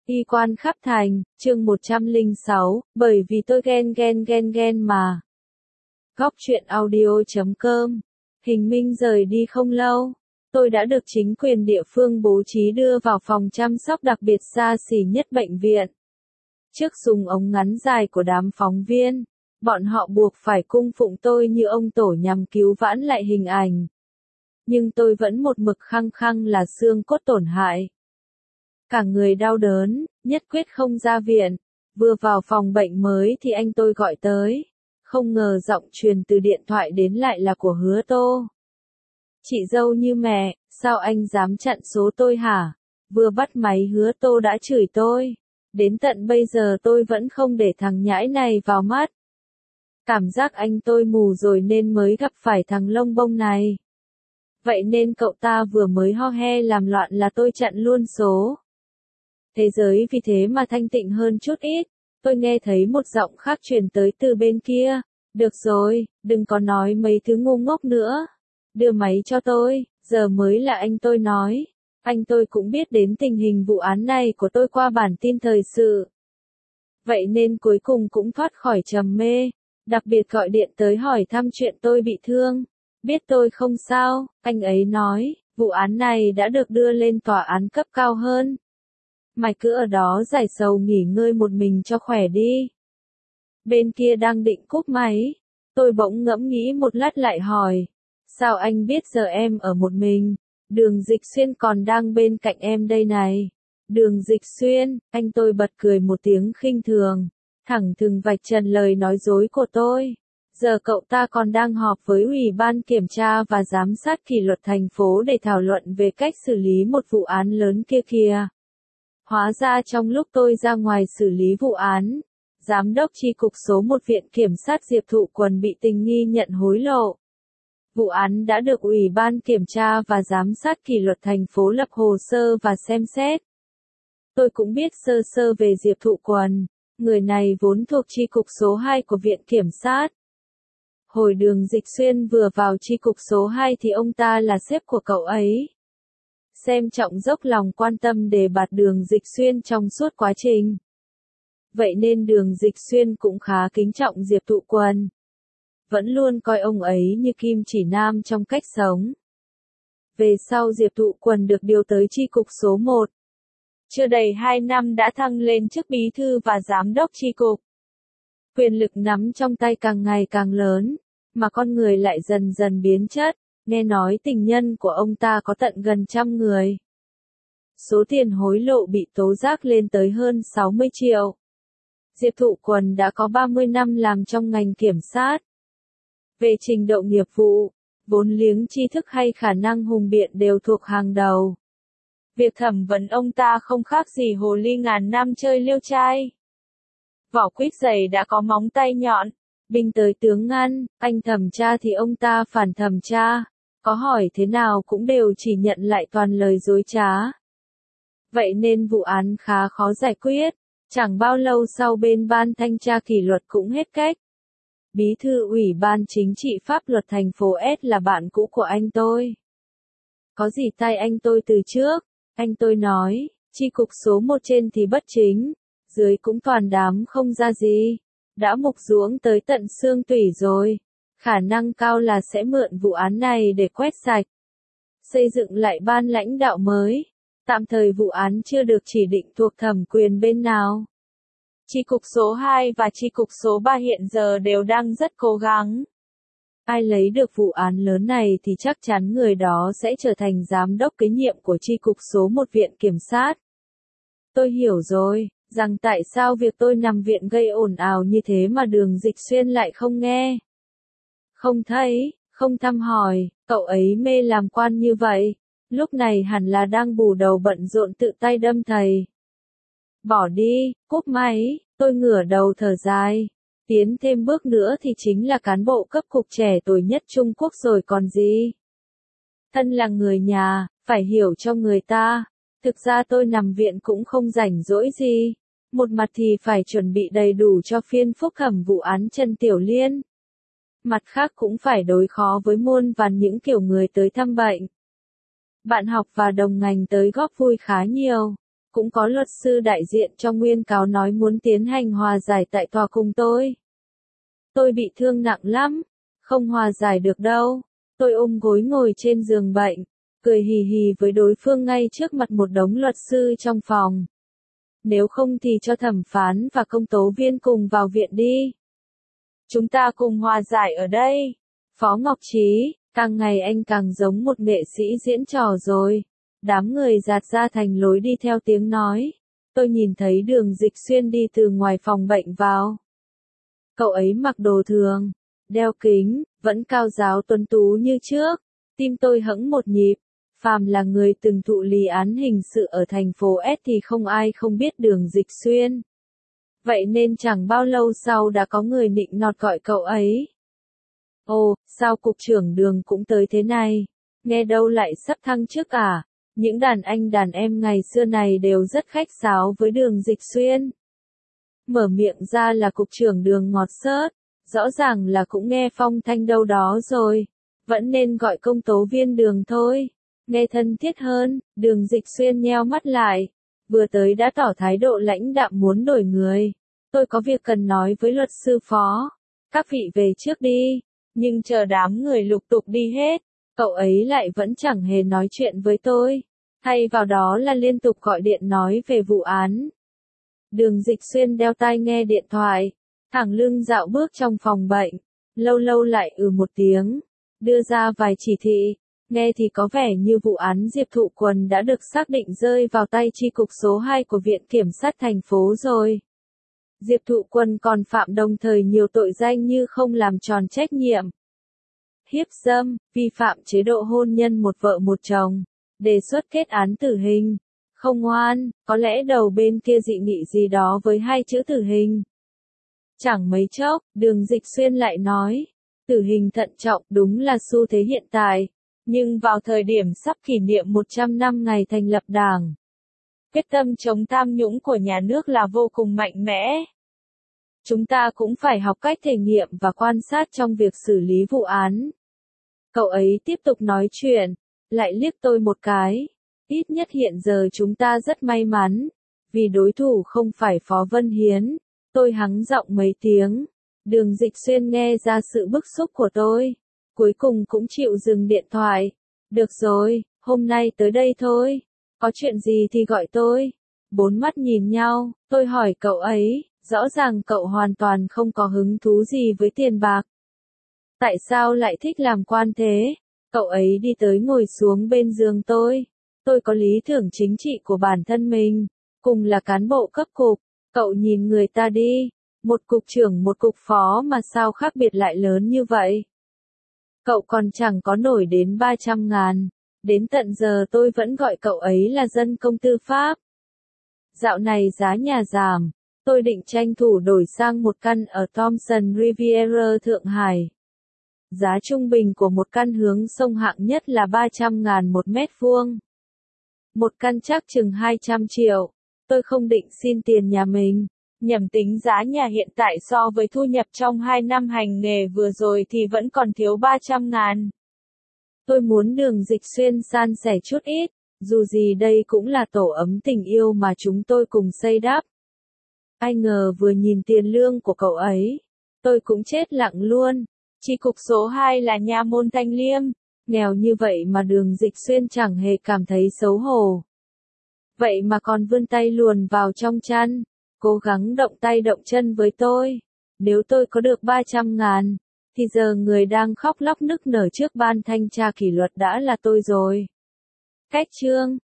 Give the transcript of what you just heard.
Y quan khắp thành, chương 106, bởi vì tôi ghen mà. Góc truyện audio.com. Hình minh rời đi không lâu, tôi đã được chính quyền địa phương bố trí đưa vào phòng chăm sóc đặc biệt xa xỉ nhất bệnh viện. Trước dùng ống ngắn dài của đám phóng viên, bọn họ buộc phải cung phụng tôi như ông tổ nhằm cứu vãn lại hình ảnh. Nhưng tôi vẫn một mực khăng khăng là xương cốt tổn hại. Cả người đau đớn, nhất quyết không ra viện. Vừa vào phòng bệnh mới thì anh tôi gọi tới. Không ngờ giọng truyền từ điện thoại đến lại là của Hứa Tô. Chị dâu như mẹ, sao anh dám chặn số tôi hả? Vừa bắt máy Hứa Tô đã chửi tôi. Đến tận bây giờ tôi vẫn không để thằng nhãi này vào mắt. Cảm giác anh tôi mù rồi nên mới gặp phải thằng lông bông này. Vậy nên cậu ta vừa mới ho he làm loạn là tôi chặn luôn số. Thế giới vì thế mà thanh tịnh hơn chút ít. Tôi nghe thấy một giọng khác truyền tới từ bên kia. Được rồi, đừng có nói mấy thứ ngu ngốc nữa. Đưa máy cho tôi, giờ mới là anh tôi nói. Anh tôi cũng biết đến tình hình vụ án này của tôi qua bản tin thời sự. Vậy nên cuối cùng cũng thoát khỏi trầm mê. Đặc biệt gọi điện tới hỏi thăm chuyện tôi bị thương. Biết tôi không sao, anh ấy nói, vụ án này đã được đưa lên tòa án cấp cao hơn. Mày cứ ở đó giải sầu nghỉ ngơi một mình cho khỏe đi. Bên kia đang định cúp máy. Tôi bỗng ngẫm nghĩ một lát lại hỏi. Sao anh biết giờ em ở một mình? Đường Dịch Xuyên còn đang bên cạnh em đây này. Đường Dịch Xuyên, anh tôi bật cười một tiếng khinh thường. Thẳng thừng vạch trần lời nói dối của tôi. Giờ cậu ta còn đang họp với Ủy ban Kiểm tra và Giám sát Kỷ luật thành phố để thảo luận về cách xử lý một vụ án lớn kia kìa. Hóa ra trong lúc tôi ra ngoài xử lý vụ án, Giám đốc chi cục số 1 Viện Kiểm sát Diệp Thụ Quần bị tình nghi nhận hối lộ. Vụ án đã được Ủy ban Kiểm tra và Giám sát Kỷ luật thành phố lập hồ sơ và xem xét. Tôi cũng biết sơ sơ về Diệp Thụ Quần, người này vốn thuộc chi cục số 2 của Viện Kiểm sát. Hồi Đường Dịch Xuyên vừa vào chi cục số 2 thì ông ta là sếp của cậu ấy. Xem trọng dốc lòng quan tâm đề bạt Đường Dịch Xuyên trong suốt quá trình. Vậy nên Đường Dịch Xuyên cũng khá kính trọng Diệp Thụ Quần. Vẫn luôn coi ông ấy như kim chỉ nam trong cách sống. Về sau Diệp Thụ Quần được điều tới chi cục số 1. Chưa đầy 2 năm đã thăng lên chức bí thư và giám đốc chi cục. Quyền lực nắm trong tay càng ngày càng lớn, mà con người lại dần dần biến chất. Nghe nói tình nhân của ông ta có tận gần 100 người. Số tiền hối lộ bị tố giác lên tới hơn 60 triệu. Diệp Thụ Quần đã có 30 năm làm trong ngành kiểm sát. Về trình độ nghiệp vụ, vốn liếng tri thức hay khả năng hùng biện đều thuộc hàng đầu. Việc thẩm vấn ông ta không khác gì hồ ly ngàn năm chơi liêu trai. Vỏ quýt dày đã có móng tay nhọn. Binh tới tướng ngăn, anh thẩm tra thì ông ta phản thẩm tra. Có hỏi thế nào cũng đều chỉ nhận lại toàn lời dối trá. Vậy nên vụ án khá khó giải quyết. Chẳng bao lâu sau bên ban thanh tra kỷ luật cũng hết cách. Bí thư Ủy ban Chính trị Pháp luật thành phố S là bạn cũ của anh tôi. Có gì tay anh tôi từ trước, anh tôi nói, chi cục số 1 trên thì bất chính, dưới cũng toàn đám không ra gì. Đã mục ruỗng tới tận xương tủy rồi. Khả năng cao là sẽ mượn vụ án này để quét sạch. Xây dựng lại ban lãnh đạo mới. Tạm thời vụ án chưa được chỉ định thuộc thẩm quyền bên nào. Chi cục số 2 và chi cục số 3 hiện giờ đều đang rất cố gắng. Ai lấy được vụ án lớn này thì chắc chắn người đó sẽ trở thành giám đốc kế nhiệm của chi cục số 1 Viện Kiểm sát. Tôi hiểu rồi, rằng tại sao việc tôi nằm viện gây ồn ào như thế mà Đường Dịch Xuyên lại không nghe. Không thấy, không thăm hỏi, cậu ấy mê làm quan như vậy. Lúc này hẳn là đang bù đầu bận rộn tự tay đâm thầy. Bỏ đi, cúp máy, tôi ngửa đầu thở dài. Tiến thêm bước nữa thì chính là cán bộ cấp cục trẻ tuổi nhất Trung Quốc rồi còn gì. Thân là người nhà, phải hiểu cho người ta. Thực ra tôi nằm viện cũng không rảnh rỗi gì. Một mặt thì phải chuẩn bị đầy đủ cho phiên phúc thẩm vụ án Trần Tiểu Liên. Mặt khác cũng phải đối phó với muôn vàn những kiểu người tới thăm bệnh. Bạn học và đồng ngành tới góp vui khá nhiều. cũng có luật sư đại diện cho nguyên cáo nói muốn tiến hành hòa giải tại tòa cùng tôi. Tôi bị thương nặng lắm, không hòa giải được đâu. Tôi ôm gối ngồi trên giường bệnh, cười hì hì với đối phương ngay trước mặt một đống luật sư trong phòng. Nếu không thì cho thẩm phán và công tố viên cùng vào viện đi. Chúng ta cùng hòa giải ở đây. Phó Ngọc Trí, càng ngày anh càng giống một nghệ sĩ diễn trò rồi. Đám người dạt ra thành lối đi theo tiếng nói. Tôi nhìn thấy Đường Dịch Xuyên đi từ ngoài phòng bệnh vào. Cậu ấy mặc đồ thường, đeo kính, vẫn cao ráo tuấn tú như trước. Tim tôi hẫng một nhịp. Phàm là người từng thụ lý án hình sự ở thành phố S thì không ai không biết Đường Dịch Xuyên. Vậy nên chẳng bao lâu sau đã có người nịnh nọt gọi cậu ấy. Ồ, sao cục trưởng Đường cũng tới thế này? Nghe đâu lại sắp thăng chức à? Những đàn anh đàn em ngày xưa này đều rất khách sáo với Đường Dịch Xuyên. Mở miệng ra là cục trưởng Đường ngọt xớt, rõ ràng là cũng nghe phong thanh đâu đó rồi. Vẫn nên gọi công tố viên Đường thôi. Nghe thân thiết hơn, Đường Dịch Xuyên nheo mắt lại. Vừa tới đã tỏ thái độ lãnh đạm muốn đổi người. Tôi có việc cần nói với luật sư Phó. Các vị về trước đi. Nhưng chờ đám người lục tục đi hết, cậu ấy lại vẫn chẳng hề nói chuyện với tôi. Thay vào đó là liên tục gọi điện nói về vụ án. Đường Dịch Xuyên đeo tai nghe điện thoại, thẳng lưng dạo bước trong phòng bệnh. Lâu lâu lại một tiếng, đưa ra vài chỉ thị. Nghe thì có vẻ như vụ án Diệp Thụ Quần đã được xác định rơi vào tay chi cục số 2 của Viện Kiểm sát thành phố rồi. Diệp Thụ Quần còn phạm đồng thời nhiều tội danh như không làm tròn trách nhiệm, hiếp dâm, vi phạm chế độ hôn nhân một vợ một chồng, đề xuất kết án tử hình, không oan, có lẽ đầu bên kia dị nghị gì đó với hai chữ tử hình. Chẳng mấy chốc, Đường Dịch Xuyên lại nói, tử hình thận trọng đúng là xu thế hiện tại. Nhưng vào thời điểm sắp kỷ niệm 100 năm ngày thành lập Đảng, quyết tâm chống tham nhũng của nhà nước là vô cùng mạnh mẽ. Chúng ta cũng phải học cách thể nghiệm và quan sát trong việc xử lý vụ án. Cậu ấy tiếp tục nói chuyện, lại liếc tôi một cái. Ít nhất hiện giờ chúng ta rất may mắn, vì đối thủ không phải Phó Vân Hiến. Tôi hắng giọng mấy tiếng. Đường Dịch Xuyên nghe ra sự bức xúc của tôi. Cuối cùng cũng chịu dừng điện thoại. Được rồi, hôm nay tới đây thôi. Có chuyện gì thì gọi tôi. Bốn mắt nhìn nhau, tôi hỏi cậu ấy, rõ ràng cậu hoàn toàn không có hứng thú gì với tiền bạc. Tại sao lại thích làm quan thế? Cậu ấy đi tới ngồi xuống bên giường tôi. Tôi có lý tưởng chính trị của bản thân mình, cùng là cán bộ cấp cục. Cậu nhìn người ta đi, một cục trưởng một cục phó mà sao khác biệt lại lớn như vậy? Cậu còn chẳng có nổi đến 300.000. Đến tận giờ tôi vẫn gọi cậu ấy là dân công tư pháp. Dạo này giá nhà giảm. Tôi định tranh thủ đổi sang một căn ở Thompson Riviera Thượng Hải. Giá trung bình của một căn hướng sông hạng nhất là 300.000 một mét vuông. Một căn chắc chừng 200 triệu. Tôi không định xin tiền nhà mình. Nhầm tính giá nhà hiện tại so với thu nhập trong 2 năm hành nghề vừa rồi thì vẫn còn thiếu 300.000. Tôi muốn Đường Dịch Xuyên san sẻ chút ít, dù gì đây cũng là tổ ấm tình yêu mà chúng tôi cùng xây đắp. Ai ngờ vừa nhìn tiền lương của cậu ấy, tôi cũng chết lặng luôn. Chi cục số 2 là Nha Môn Thanh Liêm, nghèo như vậy mà Đường Dịch Xuyên chẳng hề cảm thấy xấu hổ. Vậy mà còn vươn tay luồn vào trong chăn, cố gắng động tay động chân với tôi. Nếu tôi có được 300.000, thì giờ người đang khóc lóc nức nở trước ban thanh tra kỷ luật đã là tôi rồi. Cách chương